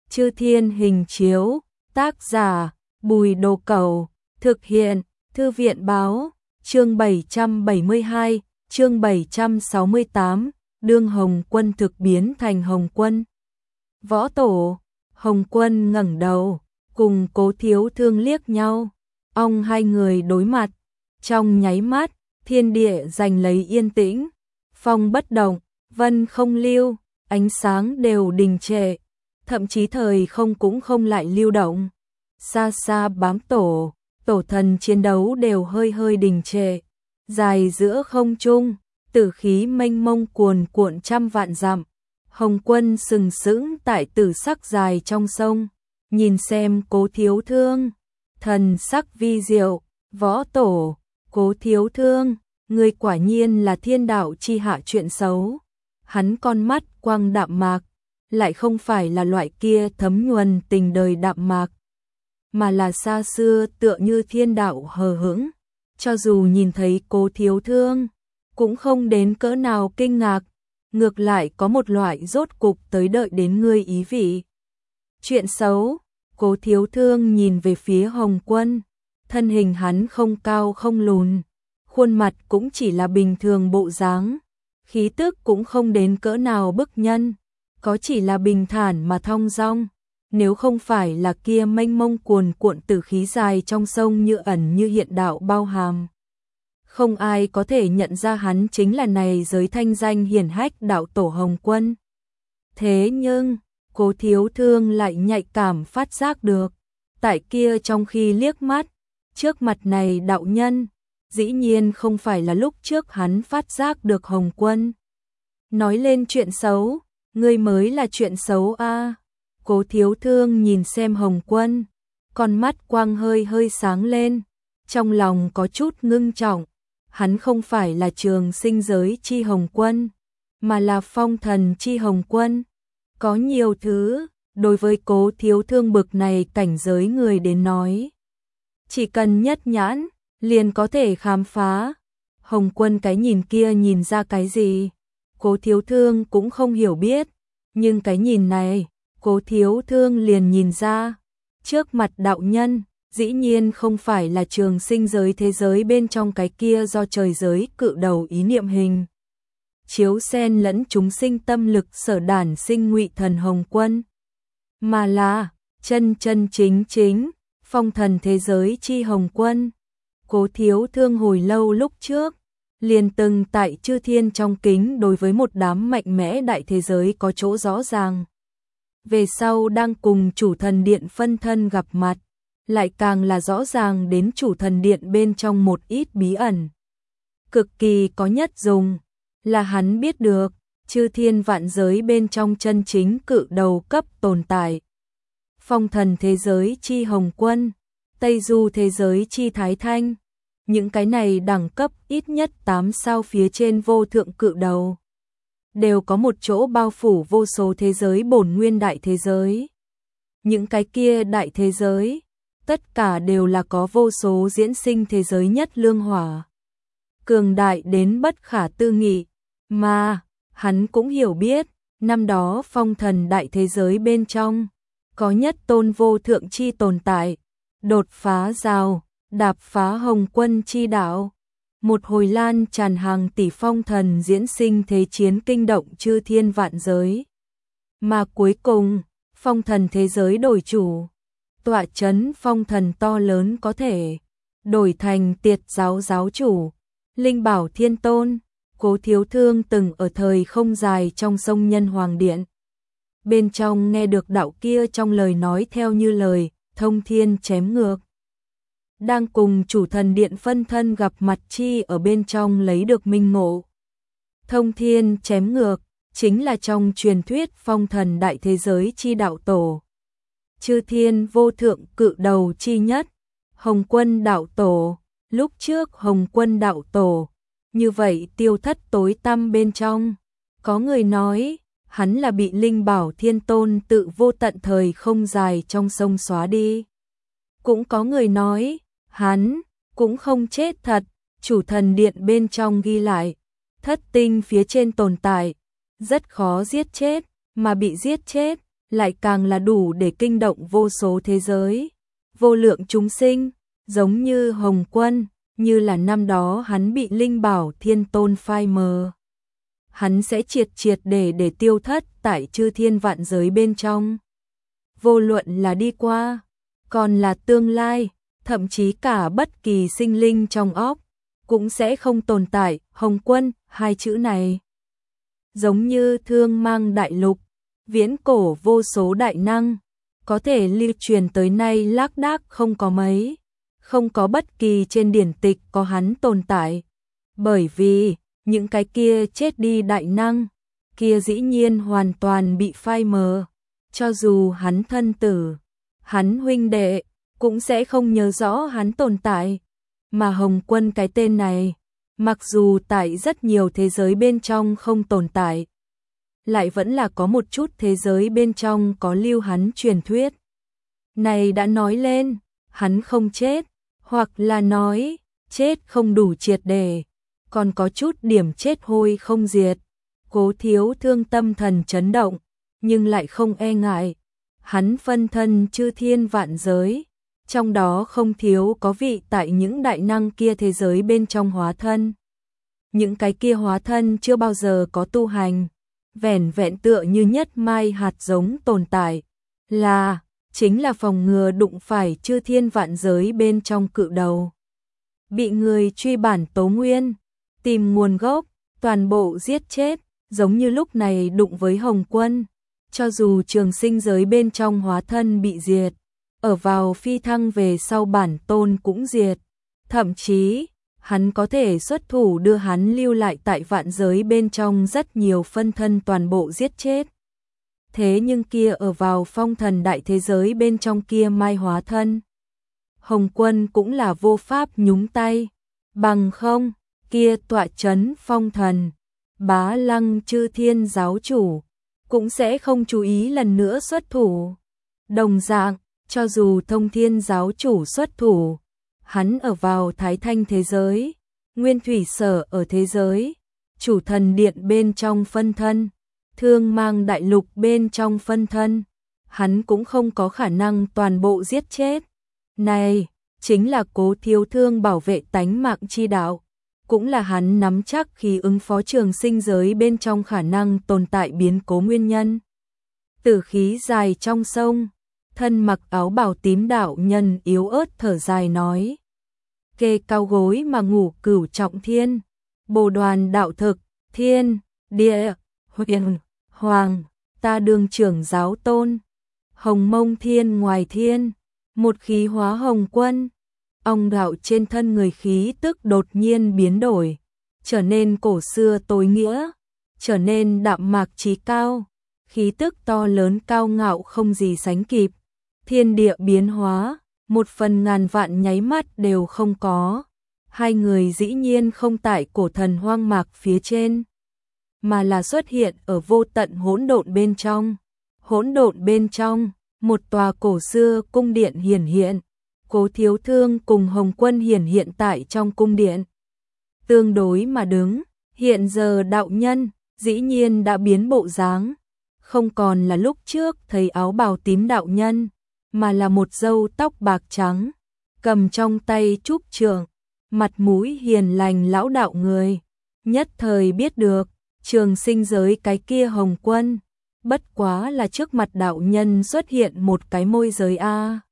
Chư Thiên Hình Chiếu, tác giả Bùi Đồ Cẩu, thực hiện Thư viện Báo, chương 772, chương 768, đương Hồng Quân thực biến thành Hồng Quân. Võ Tổ, Hồng Quân ngẩng đầu, cùng Cố Thiếu Thương liếc nhau, hai người đối mặt, trong nháy mắt, thiên địa giành lấy yên tĩnh, phong bất động, vân không lưu, ánh sáng đều đình trệ, thậm chí thời không cũng không lại lưu động. Xa xa bám tổ thần chiến đấu đều hơi hơi đình trệ, dài giữa không trung, tử khí mênh mông cuồn cuộn trăm vạn dặm. Hồng Quân sừng sững tại tử sắc dài trong sông, nhìn xem Cố Thiếu Thương, thần sắc vi diệu, Võ Tổ, Cố Thiếu Thương, người quả nhiên là thiên đạo chi hạ chuyện xấu. Hắn con mắt quang đạm mạc, lại không phải là loại kia thấm nhuần tình đời đạm mạc, mà là xa xưa tựa như thiên đạo hờ hững. Cho dù nhìn thấy Cố Thiếu Thương, cũng không đến cỡ nào kinh ngạc, ngược lại có một loại rốt cục tới đợi đến ngươi ý vị. Chuyện xấu, Cố Thiếu Thương nhìn về phía Hồng Quân, thân hình hắn không cao không lùn, khuôn mặt cũng chỉ là bình thường bộ dáng, khí tức cũng không đến cỡ nào bức nhân, có chỉ là bình thản mà thong dong. Nếu không phải là kia mênh mông cuồn cuộn tử khí dài trong sông như ẩn như hiện đạo bao hàm, không ai có thể nhận ra hắn chính là này giới thanh danh hiển hách đạo tổ Hồng Quân. Thế nhưng, Cố Thiếu Thương lại nhạy cảm phát giác được, tại kia trong khi liếc mắt, trước mặt này đạo nhân, dĩ nhiên không phải là lúc trước hắn phát giác được Hồng Quân. Nói lên chuyện xấu, ngươi mới là chuyện xấu a. Cố Thiếu Thương nhìn xem Hồng Quân, con mắt quang hơi hơi sáng lên, trong lòng có chút ngưng trọng. Hắn không phải là trường sinh giới chi Hồng Quân, mà là phong thần chi Hồng Quân. Có nhiều thứ, đối với Cố Thiếu Thương bực này cảnh giới người đến nói, chỉ cần nhất nhãn, liền có thể khám phá. Hồng Quân cái nhìn kia nhìn ra cái gì, Cố Thiếu Thương cũng không hiểu biết, nhưng cái nhìn này, Cố Thiếu Thương liền nhìn ra. Trước mặt đạo nhân, dĩ nhiên không phải là trường sinh giới thế giới bên trong cái kia do trời giới cự đầu ý niệm hình chiếu xen lẫn chúng sinh tâm lực sở đản sinh Ngụy Thần Hồng Quân, mà là chân chính phong thần thế giới chi Hồng Quân. Cố Thiếu Thương hồi lâu lúc trước liền từng tại chư thiên trong kính đối với một đám mạnh mẽ đại thế giới có chỗ rõ ràng, về sau đang cùng chủ thần điện phân thân gặp mặt, lại càng là rõ ràng đến chủ thần điện bên trong một ít bí ẩn cực kỳ có nhất dùng, là hắn biết được chư thiên vạn giới bên trong chân chính cự đầu cấp tồn tại. Phong thần thế giới chi Hồng Quân, Tây Du thế giới chi Thái Thanh, những cái này đẳng cấp ít nhất 8 sao phía trên vô thượng cự đầu, đều có một chỗ bao phủ vô số thế giới bổn nguyên đại thế giới. Những cái kia đại thế giới, tất cả đều là có vô số diễn sinh thế giới nhất lương hỏa, cường đại đến bất khả tư nghị, mà hắn cũng hiểu biết, năm đó phong thần đại thế giới bên trong, có nhất tôn vô thượng chi tồn tại, đột phá rào, đạp phá Hồng Quân chi đạo. Một hồi lan tràn hàng tỷ phong thần diễn sinh thế chiến kinh động chư thiên vạn giới. Mà cuối cùng, phong thần thế giới đổi chủ, tọa chấn phong thần to lớn có thể đổi thành Tiệt giáo giáo chủ, Linh Bảo Thiên Tôn. Cố Thiếu Thương từng ở thời không dài trong sông Nhân Hoàng Điện, bên trong nghe được đạo kia trong lời nói theo như lời thông thiên chém ngược, đang cùng chủ thần điện phân thân gặp mặt chi ở bên trong lấy được minh ngộ. Thông thiên chém ngược chính là trong truyền thuyết phong thần đại thế giới chi đạo tổ, chư thiên vô thượng cự đầu chi nhất, Hồng Quân đạo tổ. Lúc trước Hồng Quân đạo tổ như vậy tiêu thất tối tăm bên trong, có người nói hắn là bị Linh Bảo Thiên Tôn tự vô tận thời không dài trong sông xóa đi, cũng có người nói hắn cũng không chết thật. Chủ thần điện bên trong ghi lại, thất tinh phía trên tồn tại rất khó giết chết, mà bị giết chết lại càng là đủ để kinh động vô số thế giới, vô lượng chúng sinh, giống như Hồng Quân, như là năm đó hắn bị Linh Bảo Thiên Tôn phai mờ. Hắn sẽ triệt triệt để tiêu thất tại chư thiên vạn giới bên trong. Vô luận là đi qua, còn là tương lai, thậm chí cả bất kỳ sinh linh trong óc, cũng sẽ không tồn tại Hồng Quân hai chữ này. Giống như Thương Mang Đại Lục, viễn cổ vô số đại năng, có thể lưu truyền tới nay lác đác không có mấy, không có bất kỳ trên điển tịch có hắn tồn tại. Bởi vì, những cái kia chết đi đại năng, kia dĩ nhiên hoàn toàn bị phai mờ, cho dù hắn thân tử, hắn huynh đệ, cũng sẽ không nhớ rõ hắn tồn tại. Mà Hồng Quân cái tên này, mặc dù tại rất nhiều thế giới bên trong không tồn tại, lại vẫn là có một chút thế giới bên trong có lưu hắn truyền thuyết. Này đã nói lên, hắn không chết, hoặc là nói, chết không đủ triệt để, còn có chút điểm chết hôi không diệt. Cố Thiếu Thương tâm thần chấn động, nhưng lại không e ngại. Hắn phân thân chư thiên vạn giới, trong đó không thiếu có vị tại những đại năng kia thế giới bên trong hóa thân. Những cái kia hóa thân chưa bao giờ có tu hành, vẻn vẹn tựa như nhất mai hạt giống tồn tại, chính là phòng ngừa đụng phải chư thiên vạn giới bên trong cự đầu. Bị người truy bản tố nguyên, tìm nguồn gốc, toàn bộ giết chết, giống như lúc này đụng với Hồng Quân. Cho dù trường sinh giới bên trong hóa thân bị diệt, ở vào phi thăng về sau bản tôn cũng diệt, thậm chí hắn có thể xuất thủ đưa hắn lưu lại tại vạn giới bên trong rất nhiều phân thân toàn bộ giết chết. Thế nhưng kia ở vào phong thần đại thế giới bên trong kia mai hóa thân, Hồng Quân cũng là vô pháp nhúng tay, bằng không, kia tọa chấn phong thần, bá lăng chư thiên giáo chủ, cũng sẽ không chú ý lần nữa xuất thủ. Đồng dạng, cho dù thông thiên giáo chủ xuất thủ, hắn ở vào thái thanh thế giới, nguyên thủy sở ở thế giới, chủ thần điện bên trong phân thân, Thương Mang Đại Lục bên trong phân thân, hắn cũng không có khả năng toàn bộ giết chết. Này, chính là Cố Thiếu Thương bảo vệ tánh mạng chi đạo, cũng là hắn nắm chắc khi ứng phó trường sinh giới bên trong khả năng tồn tại biến cố nguyên nhân. Tử khí dài trong sông, thân mặc áo bào tím đạo nhân yếu ớt thở dài nói: kê cao gối mà ngủ cửu trọng thiên, bồ đoàn đạo thực, thiên, địa, huyền, hoàng, ta đương trưởng giáo tôn, hồng mông thiên ngoài thiên, một khí hóa Hồng Quân. Ông đạo trên thân người khí tức đột nhiên biến đổi, trở nên cổ xưa tối nghĩa, trở nên đạm mạc trí cao, khí tức to lớn cao ngạo không gì sánh kịp. Thiên địa biến hóa, một phần ngàn vạn nháy mắt đều không có. Hai người dĩ nhiên không tại cổ thần hoang mạc phía trên, mà là xuất hiện ở vô tận hỗn độn bên trong. Hỗn độn bên trong, một tòa cổ xưa cung điện hiển hiện. Cố Thiếu Thương cùng Hồng Quân hiển hiện tại trong cung điện. Tương đối mà đứng, hiện giờ đạo nhân dĩ nhiên đã biến bộ dáng, không còn là lúc trước thấy áo bào tím đạo nhân, mà là một râu tóc bạc trắng, cầm trong tay trúc trượng, mặt mũi hiền lành lão đạo người. Nhất thời biết được, trường sinh giới cái kia Hồng Quân, bất quá là trước mặt đạo nhân xuất hiện một cái môi giới a.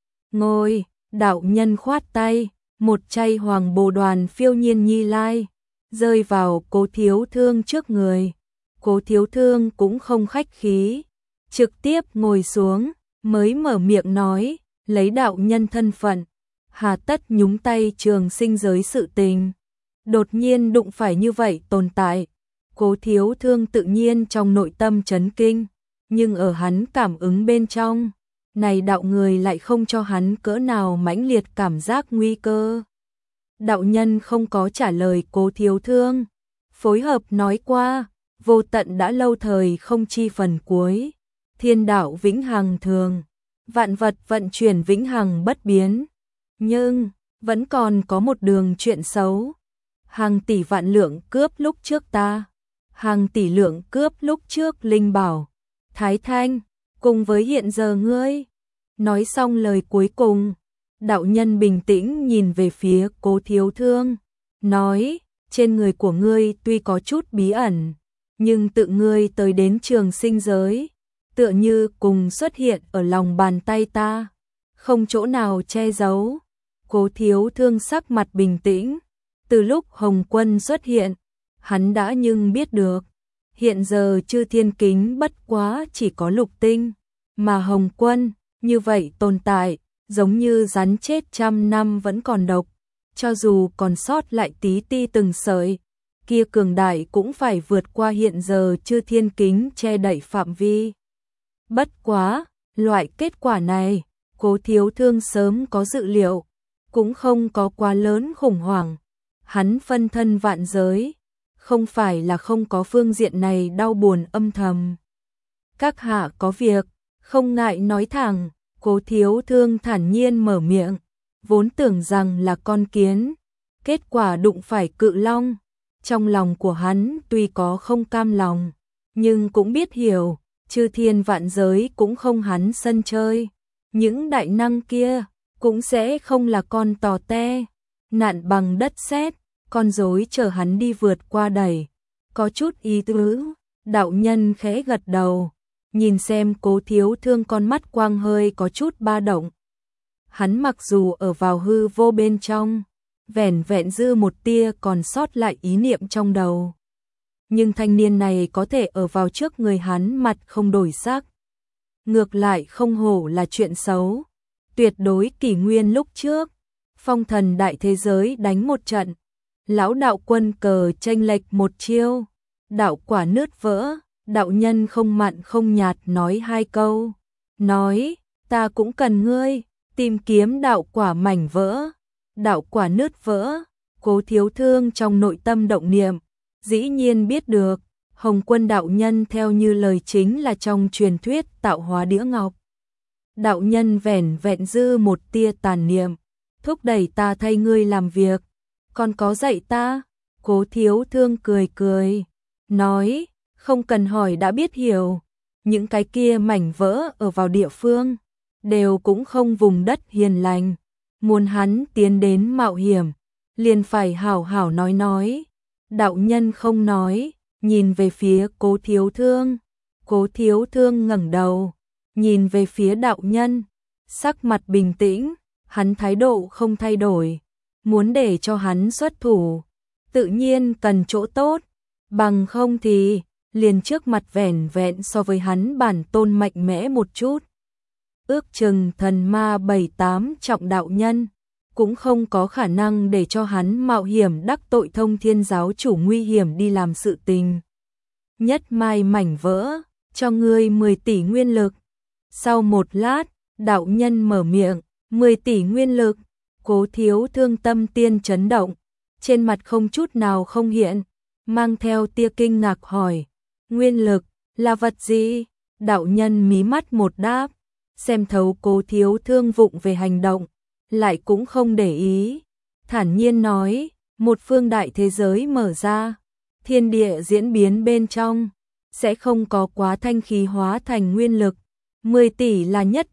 Ngồi, đạo nhân khoát tay, một chay hoàng bồ đoàn phiêu nhiên nhi lai, rơi vào Cố Thiếu Thương trước người. Cố Thiếu Thương cũng không khách khí, trực tiếp ngồi xuống, mới mở miệng nói, lấy đạo nhân thân phận, hà tất nhúng tay trường sinh giới sự tình. Đột nhiên đụng phải như vậy tồn tại, Cố Thiếu Thương tự nhiên trong nội tâm chấn kinh, nhưng ở hắn cảm ứng bên trong, này đạo người lại không cho hắn cỡ nào mãnh liệt cảm giác nguy cơ. Đạo nhân không có trả lời Cố Thiếu Thương, phối hợp nói qua, vô tận đã lâu thời không chi phần cuối, thiên đạo vĩnh hằng thường, vạn vật vận chuyển vĩnh hằng bất biến, nhưng vẫn còn có một đường chuyện xấu. Hàng tỷ vạn lượng cướp lúc trước ta, hàng tỷ lượng cướp lúc trước Linh Bảo, Thái Thanh, cùng với hiện giờ ngươi. Nói xong lời cuối cùng, đạo nhân bình tĩnh nhìn về phía Cố Thiếu Thương, nói, trên người của ngươi tuy có chút bí ẩn, nhưng tự ngươi tới đến trường sinh giới, tựa như cùng xuất hiện ở lòng bàn tay ta, không chỗ nào che giấu. Cố Thiếu Thương sắc mặt bình tĩnh, từ lúc Hồng Quân xuất hiện, hắn đã nhưng biết được, hiện giờ Chư Thiên Kính bất quá chỉ có lục tinh, mà Hồng Quân như vậy tồn tại, giống như rắn chết 100 năm vẫn còn độc, cho dù còn sót lại tí ti từng sợi, kia cường đại cũng phải vượt qua hiện giờ Chư Thiên Kính che đậy phạm vi. Bất quá, loại kết quả này, Cố Thiếu Thương sớm có dự liệu, cũng không có quá lớn khủng hoảng. Hắn phân thân vạn giới, không phải là không có phương diện này đau buồn âm thầm. Các hạ có việc, không ngại nói thẳng. Cố Thiếu Thương thản nhiên mở miệng, vốn tưởng rằng là con kiến, kết quả đụng phải cự long. Trong lòng của hắn tuy có không cam lòng, nhưng cũng biết hiểu, Chư Thiên vạn giới cũng không hắn sân chơi. Những đại năng kia cũng sẽ không là con tò te, nạn bằng đất sét, con rối chờ hắn đi vượt qua đẩy. Có chút ý tứ, đạo nhân khẽ gật đầu, nhìn xem Cố Thiếu Thương con mắt quang hơi có chút ba động. Hắn mặc dù ở vào hư vô bên trong, vẻn vẹn dư một tia còn sót lại ý niệm trong đầu. Nhưng thanh niên này có thể ở vào trước người hắn mặt không đổi sắc. Ngược lại không hổ là chuyện xấu. Tuyệt đối kỷ nguyên lúc trước, phong thần đại thế giới đánh một trận. Lão đạo quân cờ chênh lệch một chiêu, đạo quả nứt vỡ, đạo nhân không mặn không nhạt nói hai câu. Nói, ta cũng cần ngươi, tìm kiếm đạo quả mảnh vỡ. Đạo quả nứt vỡ, Cố Thiếu Thương trong nội tâm động niệm, dĩ nhiên biết được, Hồng Quân đạo nhân theo như lời chính là trong truyền thuyết tạo hóa đĩa ngọc. Đạo nhân vẻn vẹn dư một tia tàn niệm, thúc đẩy ta thay ngươi làm việc, còn có dạy ta. Cố Thiếu Thương cười cười, nói, không cần hỏi đã biết hiểu, những cái kia mảnh vỡ ở vào địa phương, đều cũng không vùng đất hiền lành, muốn hắn tiến đến mạo hiểm, liền phải hảo hảo nói. Đạo nhân không nói, nhìn về phía Cố Thiếu Thương. Cố Thiếu Thương ngẩng đầu, nhìn về phía đạo nhân, sắc mặt bình tĩnh, hắn thái độ không thay đổi, muốn để cho hắn xuất thủ, tự nhiên cần chỗ tốt, bằng không thì liền trước mặt vẻn vẹn so với hắn bản tôn mạnh mẽ một chút. Ước chừng thần ma 7-8 trọng đạo nhân, cũng không có khả năng để cho hắn mạo hiểm đắc tội Thông Thiên giáo chủ nguy hiểm đi làm sự tình. Nhất mai mảnh vỡ, cho ngươi 10 tỷ nguyên lực. Sau một lát, đạo nhân mở miệng, 10 tỷ nguyên lực. Cố Thiếu Thương tâm tiên chấn động, trên mặt không chút nào không hiện, mang theo tia kinh ngạc hỏi, nguyên lực là vật gì? Đạo nhân mí mắt một đáp, xem thấu Cố Thiếu Thương vụng về hành động, lại cũng không để ý, thản nhiên nói, một phương đại thế giới mở ra, thiên địa diễn biến bên trong, sẽ không có quá thanh khí hóa thành nguyên lực, 10 tỷ là nhất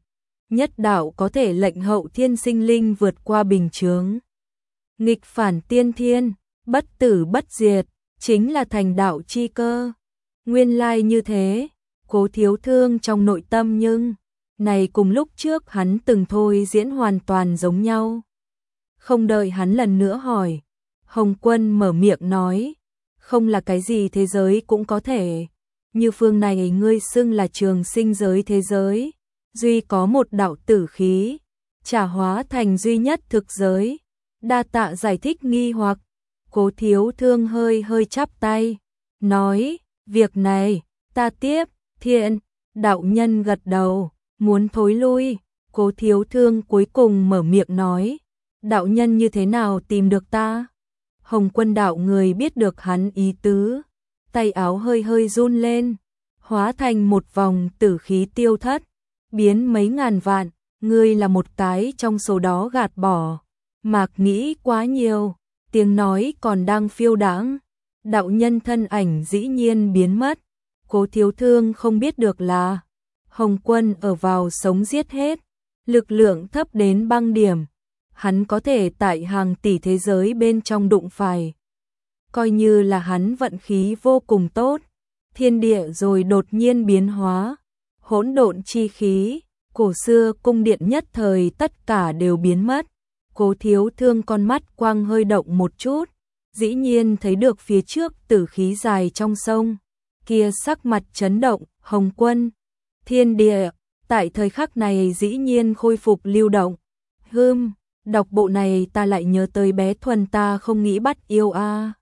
đạo có thể lệnh hậu thiên sinh linh vượt qua bình chướng. Nghịch phản tiên thiên, bất tử bất diệt, chính là thành đạo chi cơ. Nguyên lai như thế, Cố Thiếu Thương trong nội tâm nhưng này cùng lúc trước hắn từng thôi diễn hoàn toàn giống nhau. Không đợi hắn lần nữa hỏi, Hồng Quân mở miệng nói, không là cái gì thế giới cũng có thể, như phương này ngươi xưng là trường sinh giới thế giới, duy có một đạo tử khí, trả hóa thành duy nhất thực giới. Đa tạ giải thích nghi hoặc. Cố Thiếu Thương hơi chắp tay, nói, việc này, ta tiếp. Thiện. Đạo nhân gật đầu, muốn thối lui. Cố Thiếu Thương cuối cùng mở miệng nói, đạo nhân như thế nào tìm được ta? Hồng Quân đạo người biết được hắn ý tứ, tay áo hơi run lên, hóa thành một vòng tử khí tiêu thất, biến mấy ngàn vạn, ngươi là một cái trong số đó gạt bỏ. Mạc nghĩ quá nhiều, tiếng nói còn đang phiêu đãng, đạo nhân thân ảnh dĩ nhiên biến mất. Cố Thiếu Thương không biết được là Hồng Quân ở vào sống giết hết, lực lượng thấp đến băng điểm, hắn có thể tại hàng tỷ thế giới bên trong đụng phải. Coi như là hắn vận khí vô cùng tốt, thiên địa rồi đột nhiên biến hóa, hỗn độn chi khí, cổ xưa cung điện nhất thời tất cả đều biến mất. Cố Thiếu Thương con mắt quang hơi động một chút, dĩ nhiên thấy được phía trước tử khí dài trong sông, kia sắc mặt chấn động, Hồng Quân, thiên địa, tại thời khắc này dĩ nhiên khôi phục lưu động. Đọc bộ này ta lại nhớ tới bé Thuần ta không nghĩ bắt yêu a.